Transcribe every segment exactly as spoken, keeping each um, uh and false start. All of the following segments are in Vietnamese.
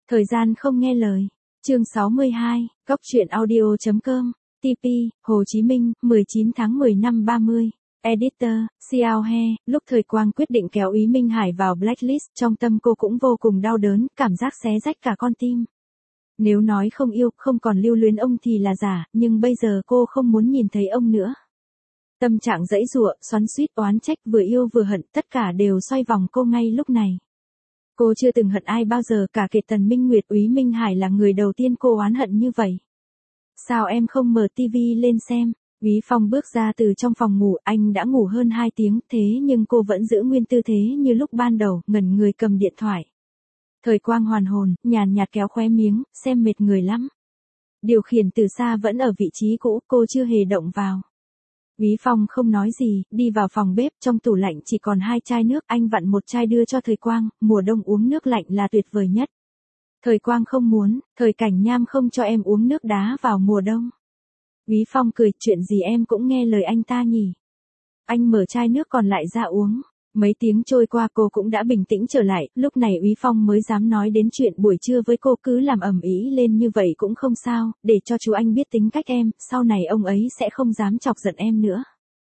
Thời gian không nghe lời. Chương sáu mươi hai, Góc truyện audio chấm com, tê pê, Hồ Chí Minh, mười chín tháng mười năm ba mươi. Editor, Xiao He, lúc Thời Quang quyết định kéo Úy Minh Hải vào blacklist, trong tâm cô cũng vô cùng đau đớn, cảm giác xé rách cả con tim. Nếu nói không yêu, không còn lưu luyến ông thì là giả, nhưng bây giờ cô không muốn nhìn thấy ông nữa. Tâm trạng giãy giụa, xoắn xuýt, oán trách, vừa yêu vừa hận, tất cả đều xoay vòng cô ngay lúc này. Cô chưa từng hận ai bao giờ, cả kể Tần Minh Nguyệt, Úy Minh Hải là người đầu tiên cô oán hận như vậy. Sao em không mở tivi lên xem? Úy Phong bước ra từ trong phòng ngủ, anh đã ngủ hơn hai tiếng, thế nhưng cô vẫn giữ nguyên tư thế như lúc ban đầu, ngẩn người cầm điện thoại. Thời Quang hoàn hồn, nhàn nhạt kéo khóe miếng, xem mệt người lắm. Điều khiển từ xa vẫn ở vị trí cũ, cô chưa hề động vào. Úy Phong không nói gì, đi vào phòng bếp, trong tủ lạnh chỉ còn hai chai nước, anh vặn một chai đưa cho Thời Quang, mùa đông uống nước lạnh là tuyệt vời nhất. Thời Quang không muốn, Thời Cảnh Nham không cho em uống nước đá vào mùa đông. Úy Phong cười, chuyện gì em cũng nghe lời anh ta nhỉ. Anh mở chai nước còn lại ra uống. Mấy tiếng trôi qua cô cũng đã bình tĩnh trở lại, lúc này Úy Phong mới dám nói đến chuyện buổi trưa với cô, cứ làm ầm ĩ lên như vậy cũng không sao, để cho chú anh biết tính cách em, sau này ông ấy sẽ không dám chọc giận em nữa.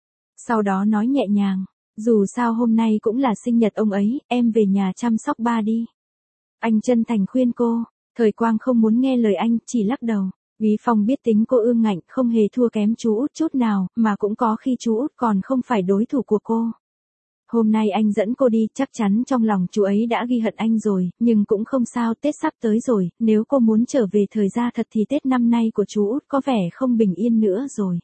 Sau đó nói nhẹ nhàng, dù sao hôm nay cũng là sinh nhật ông ấy, em về nhà chăm sóc ba đi. Anh chân thành khuyên cô, Thời Quang không muốn nghe lời anh, chỉ lắc đầu. Úy Phong biết tính cô ương ngạnh, không hề thua kém chú út chút nào, mà cũng có khi chú út còn không phải đối thủ của cô. Hôm nay anh dẫn cô đi, chắc chắn trong lòng chú ấy đã ghi hận anh rồi, nhưng cũng không sao, Tết sắp tới rồi, nếu cô muốn trở về thời gia thật thì Tết năm nay của chú út có vẻ không bình yên nữa rồi.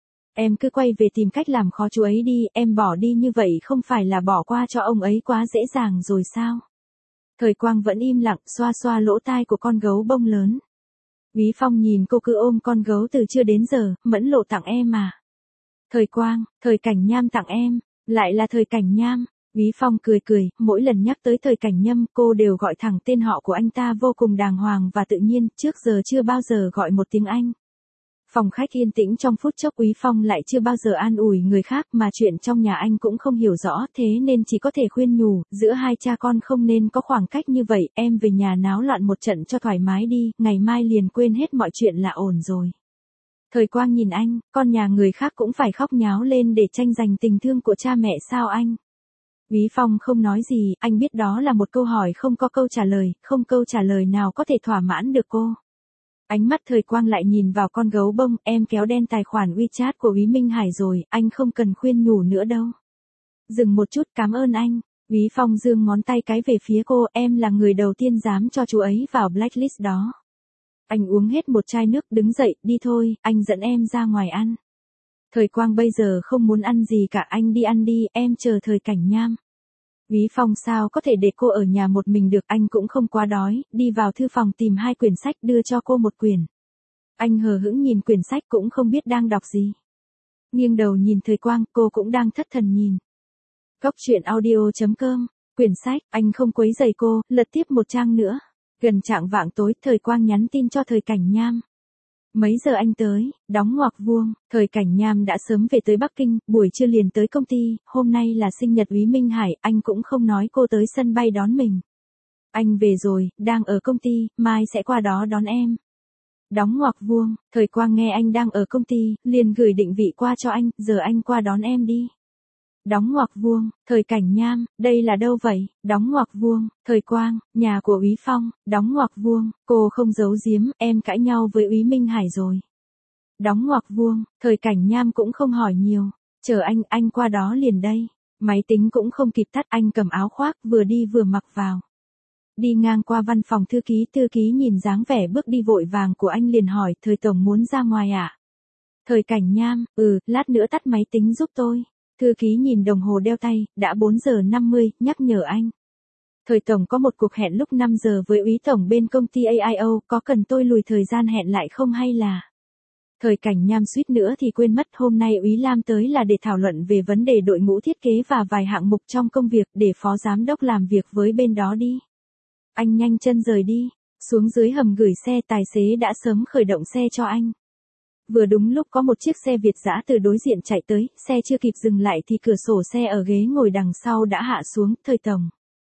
Em cứ quay về tìm cách làm khó chú ấy đi, em bỏ đi như vậy không phải là bỏ qua cho ông ấy quá dễ dàng rồi sao? Thời Quang vẫn im lặng, xoa xoa lỗ tai của con gấu bông lớn. Úy Phong nhìn cô cứ ôm con gấu từ trưa đến giờ, Mẫn Lộ tặng em à? Thời Quang, Thời Cảnh Nham tặng em. Lại là Thời Cảnh Nham. Úy Phong cười cười, mỗi lần nhắc tới Thời Cảnh Nhâm, cô đều gọi thẳng tên họ của anh ta vô cùng đàng hoàng và tự nhiên, trước giờ chưa bao giờ gọi một tiếng anh. Phòng khách yên tĩnh trong phút chốc, Úy Phong lại chưa bao giờ an ủi người khác, mà chuyện trong nhà anh cũng không hiểu rõ, thế nên chỉ có thể khuyên nhủ, giữa hai cha con không nên có khoảng cách như vậy, em về nhà náo loạn một trận cho thoải mái đi, ngày mai liền quên hết mọi chuyện là ổn rồi. Thời Quang nhìn anh, con nhà người khác cũng phải khóc nháo lên để tranh giành tình thương của cha mẹ sao anh? Úy Phong không nói gì, anh biết đó là một câu hỏi không có câu trả lời, không câu trả lời nào có thể thỏa mãn được cô. Ánh mắt Thời Quang lại nhìn vào con gấu bông, em kéo đen tài khoản WeChat của Úy Minh Hải rồi, anh không cần khuyên nhủ nữa đâu. Dừng một chút, cảm ơn anh. Úy Phong giương ngón tay cái về phía cô, em là người đầu tiên dám cho chú ấy vào blacklist đó. Anh uống hết một chai nước, đứng dậy, đi thôi, anh dẫn em ra ngoài ăn. Thời Quang bây giờ không muốn ăn gì cả, anh đi ăn đi, em chờ Thời Cảnh Nham. Úy Phong sao có thể để cô ở nhà một mình được, anh cũng không quá đói, đi vào thư phòng tìm hai quyển sách đưa cho cô một quyển. Anh hờ hững nhìn quyển sách cũng không biết đang đọc gì. Nghiêng đầu nhìn Thời Quang, cô cũng đang thất thần nhìn. Góc truyện audio chấm com, quyển sách, anh không quấy rầy cô, lật tiếp một trang nữa. Gần chạng vạng tối, Thời Quang nhắn tin cho Thời Cảnh Nham. Mấy giờ anh tới? Đóng ngoặc vuông. Thời Cảnh Nham đã sớm về tới Bắc Kinh, buổi trưa liền tới công ty, hôm nay là sinh nhật Úy Minh Hải, anh cũng không nói cô tới sân bay đón mình. Anh về rồi, đang ở công ty, mai sẽ qua đó đón em. Đóng ngoặc vuông, Thời Quang nghe anh đang ở công ty, liền gửi định vị qua cho anh, giờ anh qua đón em đi. Đóng ngoặc vuông, Thời Cảnh Nham, đây là đâu vậy? Đóng ngoặc vuông, Thời Quang, nhà của Úy Phong, đóng ngoặc vuông, cô không giấu giếm, em cãi nhau với Úy Minh Hải rồi. Đóng ngoặc vuông, Thời Cảnh Nham cũng không hỏi nhiều, chờ anh, anh qua đó liền đây. Máy tính cũng không kịp tắt, anh cầm áo khoác, vừa đi vừa mặc vào. Đi ngang qua văn phòng thư ký, thư ký nhìn dáng vẻ bước đi vội vàng của anh liền hỏi, Thời Tổng muốn ra ngoài à? Thời Cảnh Nham, ừ, lát nữa tắt máy tính giúp tôi. Thư ký nhìn đồng hồ đeo tay, đã bốn giờ năm mươi, nhắc nhở anh. Thời Tổng có một cuộc hẹn lúc năm giờ với Úy Tổng bên công ty a i o, có cần tôi lùi thời gian hẹn lại không hay là? Thời Cảnh Nham suýt nữa thì quên mất, hôm nay Úy Lam tới là để thảo luận về vấn đề đội ngũ thiết kế và vài hạng mục trong công việc, để phó giám đốc làm việc với bên đó đi. Anh nhanh chân rời đi, xuống dưới hầm gửi xe, tài xế đã sớm khởi động xe cho anh. Vừa đúng lúc có một chiếc xe Việt dã từ đối diện chạy tới, xe chưa kịp dừng lại thì cửa sổ xe ở ghế ngồi đằng sau đã hạ xuống, Thời Tổng.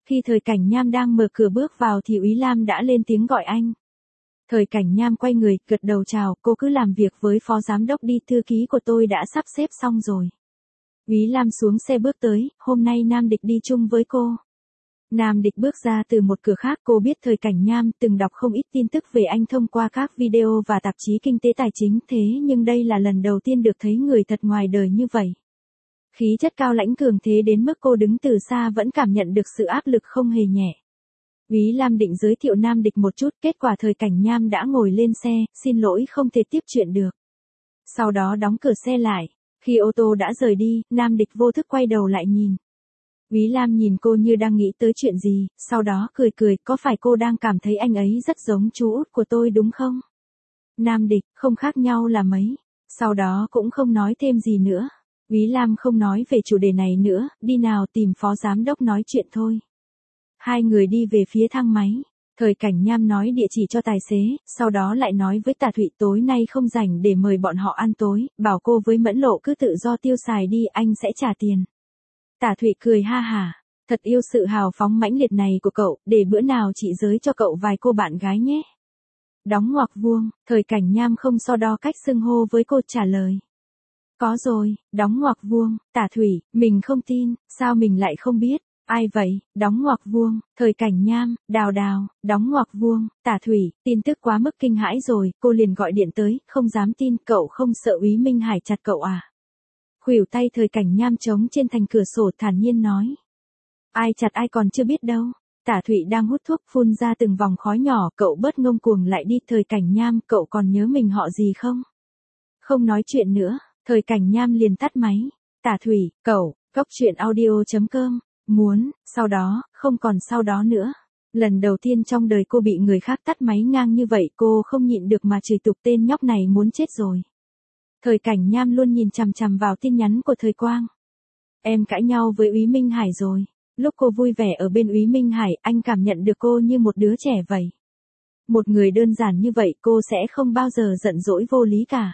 Khi Thời Cảnh Nham đang mở cửa bước vào thì Úy Lam đã lên tiếng gọi anh. Thời Cảnh Nham quay người, gật đầu chào, cô cứ làm việc với phó giám đốc đi, thư ký của tôi đã sắp xếp xong rồi. Úy Lam xuống xe bước tới, hôm nay Nam Địch đi chung với cô. Nam Địch bước ra từ một cửa khác, cô biết Thời Cảnh Nham từng đọc không ít tin tức về anh thông qua các video và tạp chí kinh tế tài chính, thế nhưng đây là lần đầu tiên được thấy người thật ngoài đời như vậy. Khí chất cao lãnh cường thế đến mức cô đứng từ xa vẫn cảm nhận được sự áp lực không hề nhẹ. Úy Lam định giới thiệu Nam Địch một chút, kết quả Thời Cảnh Nham đã ngồi lên xe, xin lỗi không thể tiếp chuyện được. Sau đó đóng cửa xe lại, khi ô tô đã rời đi, Nam Địch vô thức quay đầu lại nhìn. Úy Lam nhìn cô như đang nghĩ tới chuyện gì, sau đó cười cười, có phải cô đang cảm thấy anh ấy rất giống chú út của tôi đúng không? Nam Địch, không khác nhau là mấy. Sau đó cũng không nói thêm gì nữa. Úy Lam không nói về chủ đề này nữa, đi nào tìm phó giám đốc nói chuyện thôi. Hai người đi về phía thang máy. Thời Cảnh Nham nói địa chỉ cho tài xế, sau đó lại nói với Tả Thụy tối nay không rảnh để mời bọn họ ăn tối, bảo cô với Mẫn Lộ cứ tự do tiêu xài đi, anh sẽ trả tiền. Tả Thụy cười ha hả, thật yêu sự hào phóng mãnh liệt này của cậu, để bữa nào chị giới cho cậu vài cô bạn gái nhé. Đóng ngoặc vuông, Thời Cảnh Nham không so đo cách xưng hô với cô, trả lời. Có rồi, đóng ngoặc vuông, Tả Thụy, mình không tin, sao mình lại không biết, ai vậy, đóng ngoặc vuông, Thời Cảnh Nham, Đào Đào, đóng ngoặc vuông, Tả Thụy, tin tức quá mức kinh hãi rồi, cô liền gọi điện tới, không dám tin, cậu không sợ Úy Minh Hải chặt cậu à? Khuỷu tay Thời Cảnh Nham trống trên thành cửa sổ thản nhiên nói. Ai chặt ai còn chưa biết đâu. Tả Thụy đang hút thuốc phun ra từng vòng khói nhỏ, cậu bớt ngông cuồng lại đi. Thời Cảnh Nham, cậu còn nhớ mình họ gì không? Không nói chuyện nữa, Thời Cảnh Nham liền tắt máy. Tả Thụy, cậu, góc truyện audio chấm com, muốn, sau đó, không còn sau đó nữa. Lần đầu tiên trong đời cô bị người khác tắt máy ngang như vậy, cô không nhịn được mà chửi tục tên nhóc này muốn chết rồi. Thời Cảnh Nham luôn nhìn chằm chằm vào tin nhắn của Thời Quang. Em cãi nhau với Úy Minh Hải rồi. Lúc cô vui vẻ ở bên Úy Minh Hải, anh cảm nhận được cô như một đứa trẻ vậy. Một người đơn giản như vậy cô sẽ không bao giờ giận dỗi vô lý cả.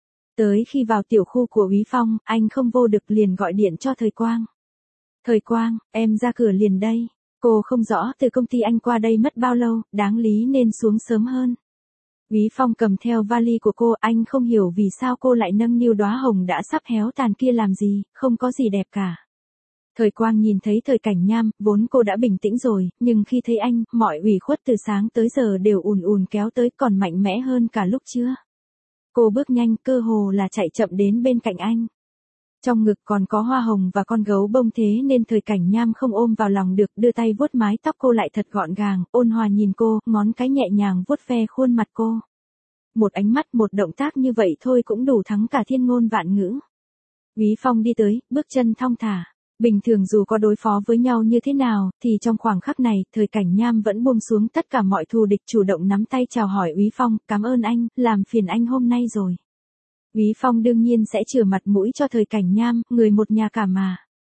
Tới khi vào tiểu khu của Úy Phong, anh không vô được liền gọi điện cho Thời Quang. Thời Quang, em ra cửa liền đây. Cô không rõ từ công ty anh qua đây mất bao lâu, đáng lý nên xuống sớm hơn. Úy Phong cầm theo vali của cô, anh không hiểu vì sao cô lại nâng niu đóa hồng đã sắp héo tàn kia làm gì, không có gì đẹp cả. Thời Quang nhìn thấy Thời Cảnh Nham, vốn cô đã bình tĩnh rồi, nhưng khi thấy anh, mọi ủy khuất từ sáng tới giờ đều ùn ùn kéo tới, còn mạnh mẽ hơn cả lúc chưa. Cô bước nhanh, cơ hồ là chạy chậm đến bên cạnh anh. Trong ngực còn có hoa hồng và con gấu bông, thế nên Thời Cảnh Nham không ôm vào lòng được, đưa tay vuốt mái tóc cô lại thật gọn gàng, ôn hòa nhìn cô, ngón cái nhẹ nhàng vuốt ve khuôn mặt cô. Một ánh mắt, một động tác như vậy thôi cũng đủ thắng cả thiên ngôn vạn ngữ. Úy Phong đi tới, bước chân thong thả. Bình thường dù có đối phó với nhau như thế nào, thì trong khoảng khắc này, Thời Cảnh Nham vẫn buông xuống tất cả mọi thù địch, chủ động nắm tay chào hỏi Úy Phong, cảm ơn anh, làm phiền anh hôm nay rồi. Úy Phong đương nhiên sẽ chừa mặt mũi cho Thời Cảnh Nham, người một nhà cả mà.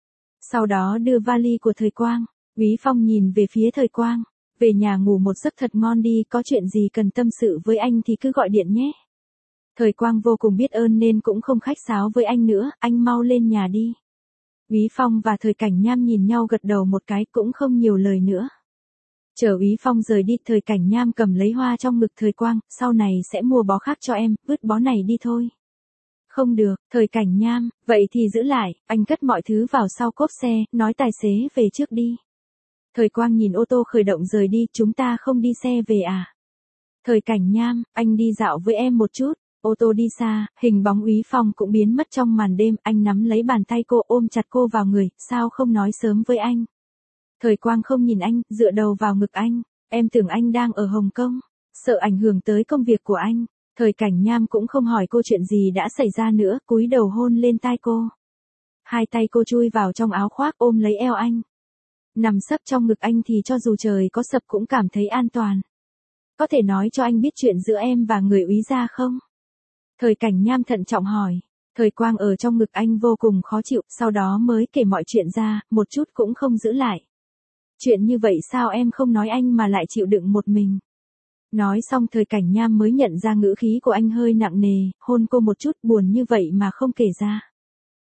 Sau đó đưa vali của Thời Quang. Úy Phong nhìn về phía Thời Quang. Về nhà ngủ một giấc thật ngon đi, có chuyện gì cần tâm sự với anh thì cứ gọi điện nhé. Thời Quang vô cùng biết ơn nên cũng không khách sáo với anh nữa, anh mau lên nhà đi. Úy Phong và Thời Cảnh Nham nhìn nhau gật đầu một cái, cũng không nhiều lời nữa. Chờ Úy Phong rời đi, Thời Cảnh Nham cầm lấy hoa trong ngực Thời Quang, sau này sẽ mua bó khác cho em, vứt bó này đi thôi. Không được, Thời Cảnh Nham, vậy thì giữ lại, anh cất mọi thứ vào sau cốp xe, nói tài xế về trước đi. Thời Quang nhìn ô tô khởi động rời đi, chúng ta không đi xe về à? Thời Cảnh Nham, anh đi dạo với em một chút. Ô tô đi xa, hình bóng Úy Phong cũng biến mất trong màn đêm, anh nắm lấy bàn tay cô, ôm chặt cô vào người, sao không nói sớm với anh? Thời Quang không nhìn anh, dựa đầu vào ngực anh, em tưởng anh đang ở Hồng Kông, sợ ảnh hưởng tới công việc của anh. Thời Cảnh Nham cũng không hỏi cô chuyện gì đã xảy ra nữa, cúi đầu hôn lên tai cô. Hai tay cô chui vào trong áo khoác ôm lấy eo anh. Nằm sấp trong ngực anh thì cho dù trời có sập cũng cảm thấy an toàn. Có thể nói cho anh biết chuyện giữa em và người Úy gia không? Thời Cảnh Nham thận trọng hỏi. Thời Quang ở trong ngực anh vô cùng khó chịu, sau đó mới kể mọi chuyện ra, một chút cũng không giữ lại. Chuyện như vậy sao em không nói anh mà lại chịu đựng một mình? Nói xong Thời Cảnh Nham mới nhận ra ngữ khí của anh hơi nặng nề, hôn cô một chút, buồn như vậy mà không kể ra.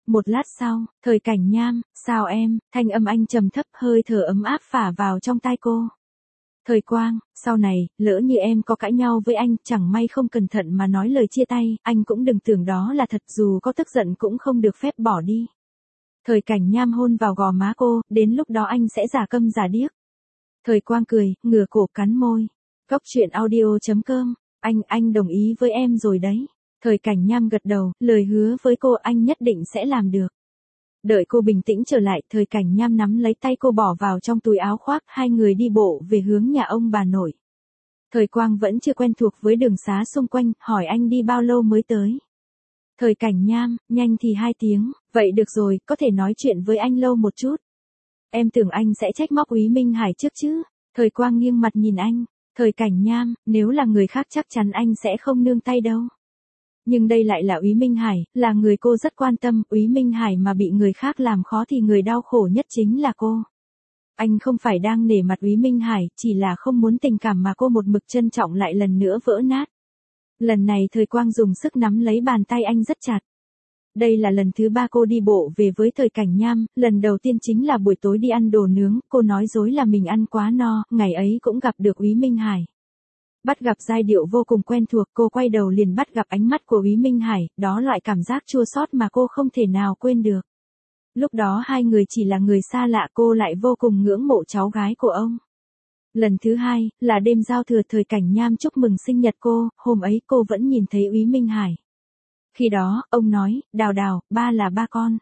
Một lát sau, Thời Cảnh Nham, sao em, thanh âm anh trầm thấp hơi thở ấm áp phả vào trong tai cô. Thời Quang, sau này, lỡ như em có cãi nhau với anh, chẳng may không cẩn thận mà nói lời chia tay, anh cũng đừng tưởng đó là thật, dù có tức giận cũng không được phép bỏ đi. Thời Cảnh Nham hôn vào gò má cô, đến lúc đó anh sẽ giả câm giả điếc. Thời Quang cười, ngửa cổ cắn môi. Cốc truyện audio chấm com, anh, anh đồng ý với em rồi đấy. Thời Cảnh Nham gật đầu, lời hứa với cô anh nhất định sẽ làm được. Đợi cô bình tĩnh trở lại, Thời Cảnh Nham nắm lấy tay cô bỏ vào trong túi áo khoác, hai người đi bộ về hướng nhà ông bà nội. Thời Quang vẫn chưa quen thuộc với đường xá xung quanh, hỏi anh đi bao lâu mới tới. Thời Cảnh Nham, nhanh thì hai tiếng, vậy được rồi, có thể nói chuyện với anh lâu một chút. Em tưởng anh sẽ trách móc Úy Minh Hải trước chứ. Thời Quang nghiêng mặt nhìn anh. Thời Cảnh Nham, nếu là người khác chắc chắn anh sẽ không nương tay đâu. Nhưng đây lại là Úy Minh Hải, là người cô rất quan tâm, Úy Minh Hải mà bị người khác làm khó thì người đau khổ nhất chính là cô. Anh không phải đang nể mặt Úy Minh Hải, chỉ là không muốn tình cảm mà cô một mực trân trọng lại lần nữa vỡ nát. Lần này Thời Quang dùng sức nắm lấy bàn tay anh rất chặt. Đây là lần thứ ba cô đi bộ về với Thời Cảnh Nham, lần đầu tiên chính là buổi tối đi ăn đồ nướng, cô nói dối là mình ăn quá no, ngày ấy cũng gặp được Úy Minh Hải. Bắt gặp giai điệu vô cùng quen thuộc, cô quay đầu liền bắt gặp ánh mắt của Úy Minh Hải, đó loại cảm giác chua xót mà cô không thể nào quên được. Lúc đó hai người chỉ là người xa lạ, cô lại vô cùng ngưỡng mộ cháu gái của ông. Lần thứ hai, là đêm giao thừa Thời Cảnh Nham chúc mừng sinh nhật cô, hôm ấy cô vẫn nhìn thấy Úy Minh Hải. Khi đó, ông nói, Đào Đào, ba là ba con.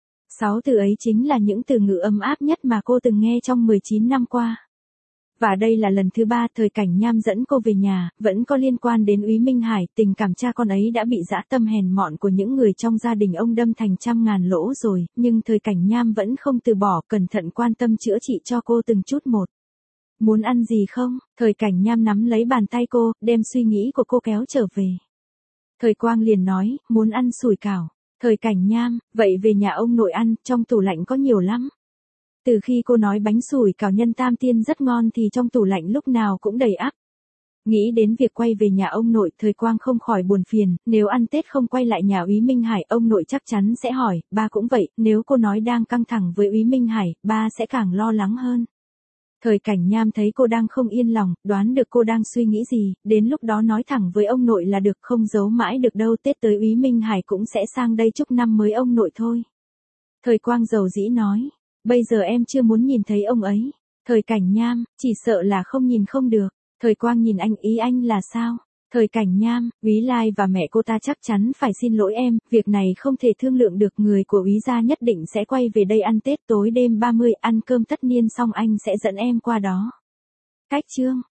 Sáu từ ấy chính là những từ ngữ ấm áp nhất mà cô từng nghe trong mười chín năm qua. Và đây là lần thứ ba Thời Cảnh Nham dẫn cô về nhà, vẫn có liên quan đến Úy Minh Hải, tình cảm cha con ấy đã bị dã tâm hèn mọn của những người trong gia đình ông đâm thành trăm ngàn lỗ rồi, nhưng Thời Cảnh Nham vẫn không từ bỏ, cẩn thận quan tâm chữa trị cho cô từng chút một. Muốn ăn gì không? Thời Cảnh Nham nắm lấy bàn tay cô, đem suy nghĩ của cô kéo trở về. Thời Quang liền nói, muốn ăn sủi cảo. Thời Cảnh Nham, vậy về nhà ông nội ăn, trong tủ lạnh có nhiều lắm. Từ khi cô nói bánh sủi cảo nhân Tam Tiên rất ngon thì trong tủ lạnh lúc nào cũng đầy ắp. Nghĩ đến việc quay về nhà ông nội, Thời Quang không khỏi buồn phiền, nếu ăn Tết không quay lại nhà Úy Minh Hải, ông nội chắc chắn sẽ hỏi, ba cũng vậy, nếu cô nói đang căng thẳng với Úy Minh Hải, ba sẽ càng lo lắng hơn. Thời Cảnh Nham thấy cô đang không yên lòng, đoán được cô đang suy nghĩ gì, đến lúc đó nói thẳng với ông nội là được, không giấu mãi được đâu, Tết tới Úy Minh Hải cũng sẽ sang đây chúc năm mới ông nội thôi. Thời Quang dầu dĩ nói, bây giờ em chưa muốn nhìn thấy ông ấy. Thời Cảnh Nham, chỉ sợ là không nhìn không được. Thời Quang nhìn anh, ý anh là sao? Thời Cảnh Nham, Úy Lai và mẹ cô ta chắc chắn phải xin lỗi em, việc này không thể thương lượng được, người của Úy gia nhất định sẽ quay về đây ăn Tết tối đêm ba mươi, ăn cơm tất niên xong anh sẽ dẫn em qua đó. Cách chương